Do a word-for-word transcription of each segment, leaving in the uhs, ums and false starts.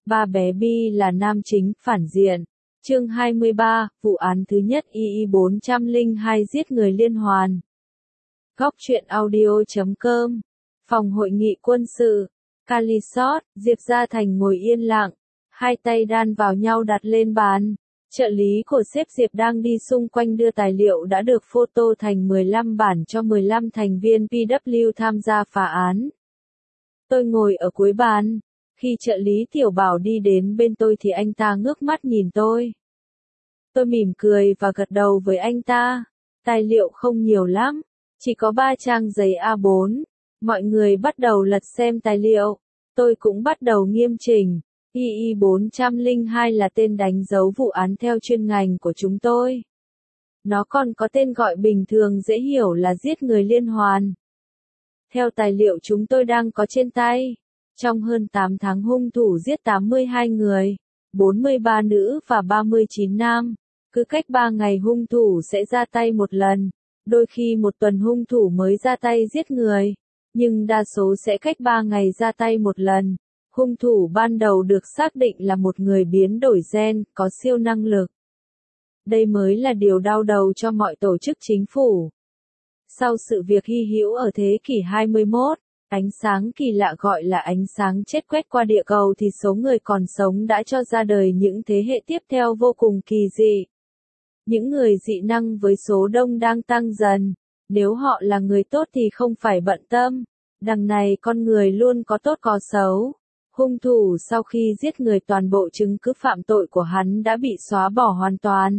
Ba bé Bi là nam chính phản diện. Chương hai mươi ba, vụ án thứ nhất i i bốn không hai giết người liên hoàn. Góc truyện audio chấm com. Phòng hội nghị quân sự. Calisot, Diệp Gia Thành ngồi yên lặng, hai tay đan vào nhau đặt lên bàn. Trợ lý của sếp Diệp đang đi xung quanh đưa tài liệu đã được photo thành mười lăm bản cho mười lăm thành viên pê vê kép tham gia phá án. Tôi ngồi ở cuối bàn. Khi trợ lý Tiểu Bảo đi đến bên tôi thì anh ta ngước mắt nhìn tôi. Tôi mỉm cười và gật đầu với anh ta. Tài liệu không nhiều lắm, chỉ có ba trang giấy a bốn. Mọi người bắt đầu lật xem tài liệu. Tôi cũng bắt đầu nghiêm chỉnh. i i bốn không hai là tên đánh dấu vụ án theo chuyên ngành của chúng tôi. Nó còn có tên gọi bình thường dễ hiểu là giết người liên hoàn. Theo tài liệu chúng tôi đang có trên tay, trong hơn tám tháng hung thủ giết tám mươi hai người, bốn mươi ba nữ và ba mươi chín nam. Cứ cách ba ngày hung thủ sẽ ra tay một lần, đôi khi một tuần hung thủ mới ra tay giết người, nhưng đa số sẽ cách ba ngày ra tay một lần. Hung thủ ban đầu được xác định là một người biến đổi gen, có siêu năng lực. Đây mới là điều đau đầu cho mọi tổ chức chính phủ. Sau sự việc hy hữu ở thế kỷ hai mươi mốt, ánh sáng kỳ lạ gọi là ánh sáng chết quét qua địa cầu thì số người còn sống đã cho ra đời những thế hệ tiếp theo vô cùng kỳ dị. Những người dị năng với số đông đang tăng dần. Nếu họ là người tốt thì không phải bận tâm. Đằng này con người luôn có tốt có xấu. Hung thủ sau khi giết người toàn bộ chứng cứ phạm tội của hắn đã bị xóa bỏ hoàn toàn.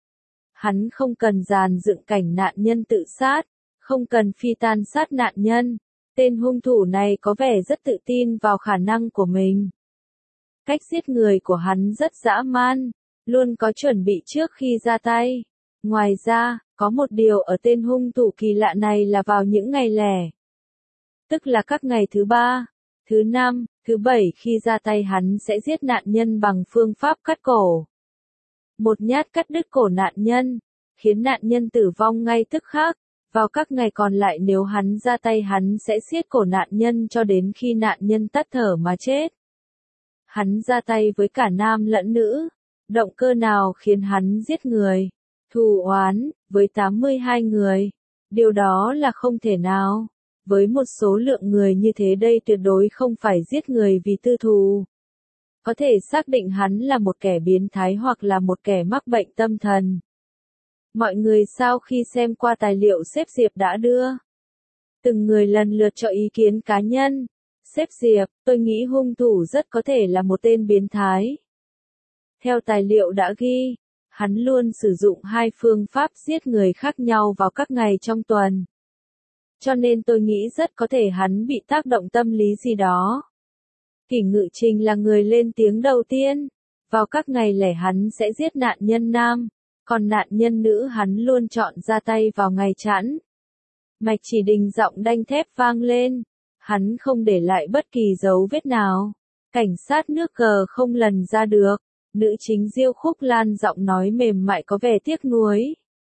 Hắn không cần dàn dựng cảnh nạn nhân tự sát, không cần phi tan sát nạn nhân. Tên hung thủ này có vẻ rất tự tin vào khả năng của mình. Cách giết người của hắn rất dã man, luôn có chuẩn bị trước khi ra tay. Ngoài ra, có một điều ở tên hung thủ kỳ lạ này là vào những ngày lẻ, tức là các ngày thứ ba, thứ năm, thứ bảy khi ra tay hắn sẽ giết nạn nhân bằng phương pháp cắt cổ. Một nhát cắt đứt cổ nạn nhân, khiến nạn nhân tử vong ngay tức khắc. Vào các ngày còn lại nếu hắn ra tay hắn sẽ siết cổ nạn nhân cho đến khi nạn nhân tắt thở mà chết. Hắn ra tay với cả nam lẫn nữ. Động cơ nào khiến hắn giết người? Thù oán, với tám mươi hai người. Điều đó là không thể nào. Với một số lượng người như thế đây tuyệt đối không phải giết người vì tư thù. Có thể xác định hắn là một kẻ biến thái hoặc là một kẻ mắc bệnh tâm thần. Mọi người sau khi xem qua tài liệu sếp Diệp đã đưa, từng người lần lượt cho ý kiến cá nhân. Sếp Diệp, tôi nghĩ hung thủ rất có thể là một tên biến thái. Theo tài liệu đã ghi, hắn luôn sử dụng hai phương pháp giết người khác nhau vào các ngày trong tuần. Cho nên tôi nghĩ rất có thể hắn bị tác động tâm lý gì đó. Kỷ Ngự Trình là người lên tiếng đầu tiên. Vào các ngày lẻ hắn sẽ giết nạn nhân nam. Còn nạn nhân nữ hắn luôn chọn ra tay vào ngày chẵn. Mạch Chỉ Đình giọng đanh thép vang lên. Hắn không để lại bất kỳ dấu vết nào. Cảnh sát nước cờ không lần ra được. Nữ chính Diêu Khúc Lan giọng nói mềm mại có vẻ tiếc nuối.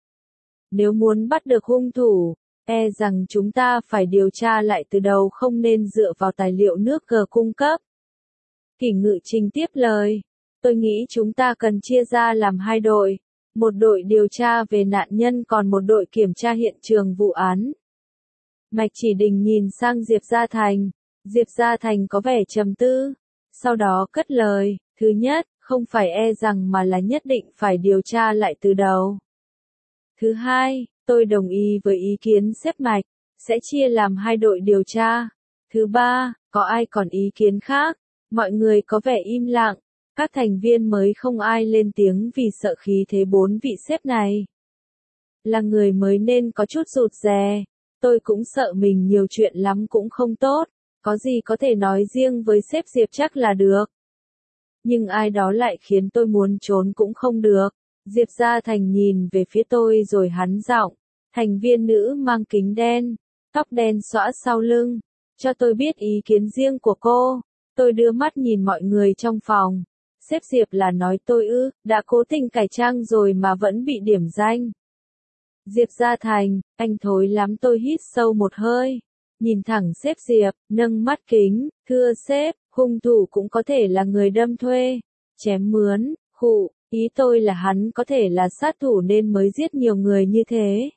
Nếu muốn bắt được hung thủ, e rằng chúng ta phải điều tra lại từ đầu không nên dựa vào tài liệu nước cờ cung cấp. Kỷ Ngự Trình tiếp lời. Tôi nghĩ chúng ta cần chia ra làm hai đội. Một đội điều tra về nạn nhân còn một đội kiểm tra hiện trường vụ án. Mạch Chỉ Đình nhìn sang Diệp Gia Thành. Diệp Gia Thành có vẻ trầm tư. Sau đó cất lời. Thứ nhất, không phải e rằng mà là nhất định phải điều tra lại từ đầu. Thứ hai, tôi đồng ý với ý kiến sếp Mạch. Sẽ chia làm hai đội điều tra. Thứ ba, có ai còn ý kiến khác? Mọi người có vẻ im lặng. Các thành viên mới không ai lên tiếng vì sợ khí thế bốn vị sếp này. Là người mới nên có chút rụt rè. Tôi cũng sợ mình nhiều chuyện lắm cũng không tốt. Có gì có thể nói riêng với sếp Diệp chắc là được. Nhưng ai đó lại khiến tôi muốn trốn cũng không được. Diệp Gia Thành nhìn về phía tôi rồi hắn giọng. Thành viên nữ mang kính đen, tóc đen xõa sau lưng. Cho tôi biết ý kiến riêng của cô. Tôi đưa mắt nhìn mọi người trong phòng. Sếp Diệp là nói tôi ư, đã cố tình cải trang rồi mà vẫn bị điểm danh. Diệp Gia Thành, anh thối lắm. Tôi hít sâu một hơi. Nhìn thẳng sếp Diệp, nâng mắt kính, thưa sếp, Hung thủ cũng có thể là người đâm thuê, chém mướn, khụ, ý tôi là hắn có thể là sát thủ nên mới giết nhiều người như thế.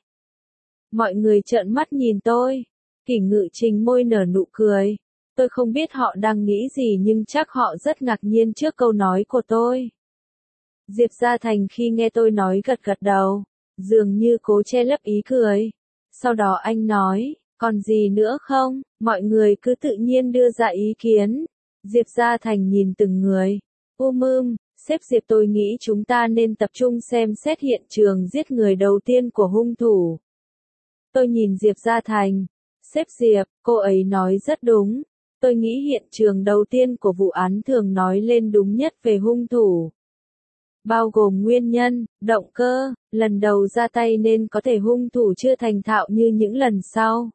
Mọi người trợn mắt nhìn tôi, Kỷ Ngự Trình môi nở nụ cười. Tôi không biết họ đang nghĩ gì nhưng chắc họ rất ngạc nhiên trước câu nói của tôi. Diệp Gia Thành khi nghe tôi nói gật gật đầu, dường như cố che lấp ý cười. Sau đó anh nói, còn gì nữa không, mọi người cứ tự nhiên đưa ra ý kiến. Diệp Gia Thành nhìn từng người. Um um, sếp Diệp tôi nghĩ chúng ta nên tập trung xem xét hiện trường giết người đầu tiên của hung thủ. Tôi nhìn Diệp Gia Thành. Sếp Diệp, cô ấy nói rất đúng. Tôi nghĩ hiện trường đầu tiên của vụ án thường nói lên đúng nhất về hung thủ. Bao gồm nguyên nhân, động cơ, lần đầu ra tay nên có thể hung thủ chưa thành thạo như những lần sau.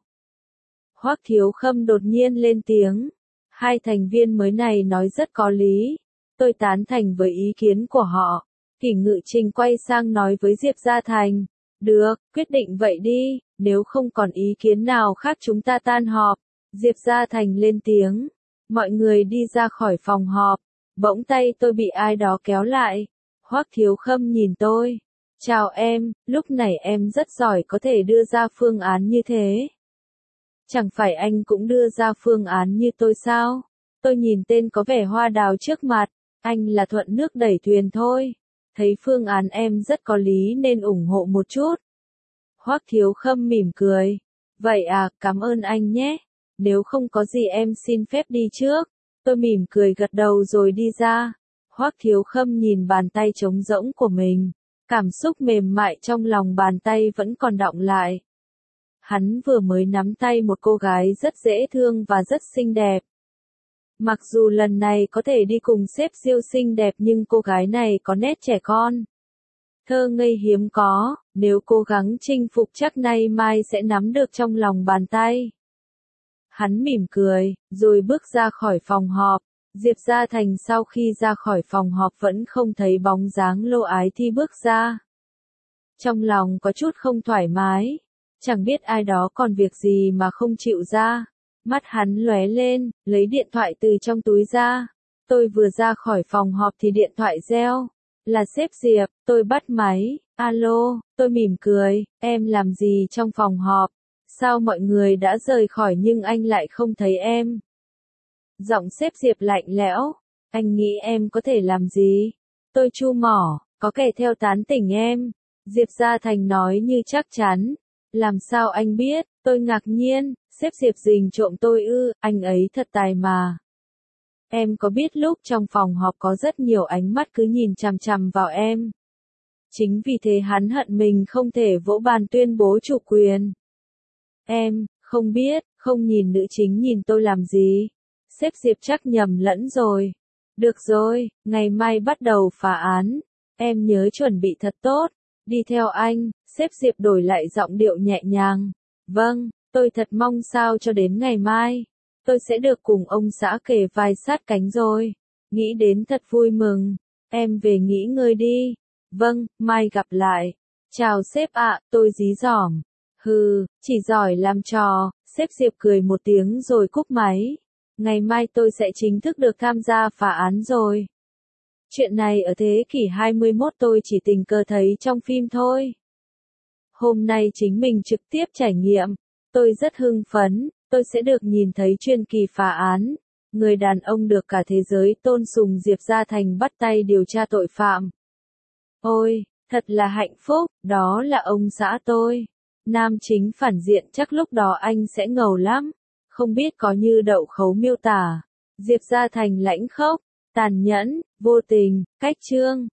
Hoắc Thiếu Khâm đột nhiên lên tiếng. Hai thành viên mới này nói rất có lý. Tôi tán thành với ý kiến của họ. Kỷ Ngự Trình quay sang nói với Diệp Gia Thành. Được, quyết định vậy đi, nếu không còn ý kiến nào khác chúng ta tan họp. Diệp Gia Thành lên tiếng. Mọi người đi ra khỏi phòng họp. Bỗng tay tôi bị ai đó kéo lại. Hoắc Thiếu Khâm nhìn tôi. Chào em, lúc này em rất giỏi có thể đưa ra phương án như thế. Chẳng phải anh cũng đưa ra phương án như tôi sao? Tôi nhìn tên có vẻ hoa đào trước mặt. Anh là thuận nước đẩy thuyền thôi. Thấy phương án em rất có lý nên ủng hộ một chút. Hoắc Thiếu Khâm mỉm cười. Vậy à, cảm ơn anh nhé. Nếu không có gì em xin phép đi trước. Tôi mỉm cười gật đầu rồi đi ra. Hoắc Thiếu Khâm nhìn bàn tay trống rỗng của mình. Cảm xúc mềm mại trong lòng bàn tay vẫn còn đọng lại. Hắn vừa mới nắm tay một cô gái rất dễ thương và rất xinh đẹp. Mặc dù lần này có thể đi cùng sếp siêu xinh đẹp nhưng cô gái này có nét trẻ con. Thơ ngây hiếm có, nếu cố gắng chinh phục chắc nay mai sẽ nắm được trong lòng bàn tay. Hắn mỉm cười, rồi bước ra khỏi phòng họp. Diệp Gia Thành sau khi ra khỏi phòng họp vẫn không thấy bóng dáng Lô Ái Thi bước ra. Trong lòng có chút không thoải mái. Chẳng biết ai đó còn việc gì mà không chịu ra. Mắt hắn lóe lên, lấy điện thoại từ trong túi ra. Tôi vừa ra khỏi phòng họp thì điện thoại reo. Là sếp Diệp, tôi bắt máy. Alo, tôi mỉm cười, em làm gì trong phòng họp? Sao mọi người đã rời khỏi nhưng anh lại không thấy em? Giọng sếp Diệp lạnh lẽo. Anh nghĩ em có thể làm gì? Tôi chu mỏ, có kẻ theo tán tỉnh em. Diệp Gia Thành nói như chắc chắn. Làm sao anh biết? Tôi ngạc nhiên. Sếp Diệp rình trộm tôi ư, anh ấy thật tài mà. Em có biết lúc trong phòng họp có rất nhiều ánh mắt cứ nhìn chằm chằm vào em. Chính vì thế hắn hận mình không thể vỗ bàn tuyên bố chủ quyền. Em, không biết, không nhìn nữ chính nhìn tôi làm gì. Sếp Diệp chắc nhầm lẫn rồi. Được rồi, ngày mai bắt đầu phá án. Em nhớ chuẩn bị thật tốt. Đi theo anh, sếp Diệp đổi lại giọng điệu nhẹ nhàng. Vâng, tôi thật mong sao cho đến ngày mai. Tôi sẽ được cùng ông xã kề vai sát cánh rồi. Nghĩ đến thật vui mừng. Em về nghỉ ngơi đi. Vâng, mai gặp lại. Chào sếp ạ, tôi dí dỏm. Hừ, chỉ giỏi làm trò. Sếp Diệp cười một tiếng rồi cúp máy. Ngày mai tôi sẽ chính thức được tham gia phá án rồi. Chuyện này ở thế kỷ hai mươi mốt tôi chỉ tình cờ thấy trong phim thôi. Hôm nay chính mình trực tiếp trải nghiệm. Tôi rất hưng phấn, tôi sẽ được nhìn thấy truyền kỳ phá án. Người đàn ông được cả thế giới tôn sùng Diệp Gia Thành bắt tay điều tra tội phạm. Ôi, thật là hạnh phúc, đó là ông xã tôi. Nam chính phản diện chắc lúc đó anh sẽ ngầu lắm. Không biết có như Đậu Khấu miêu tả. Diệp Gia Thành lãnh khốc, tàn nhẫn, vô tình, cách chương.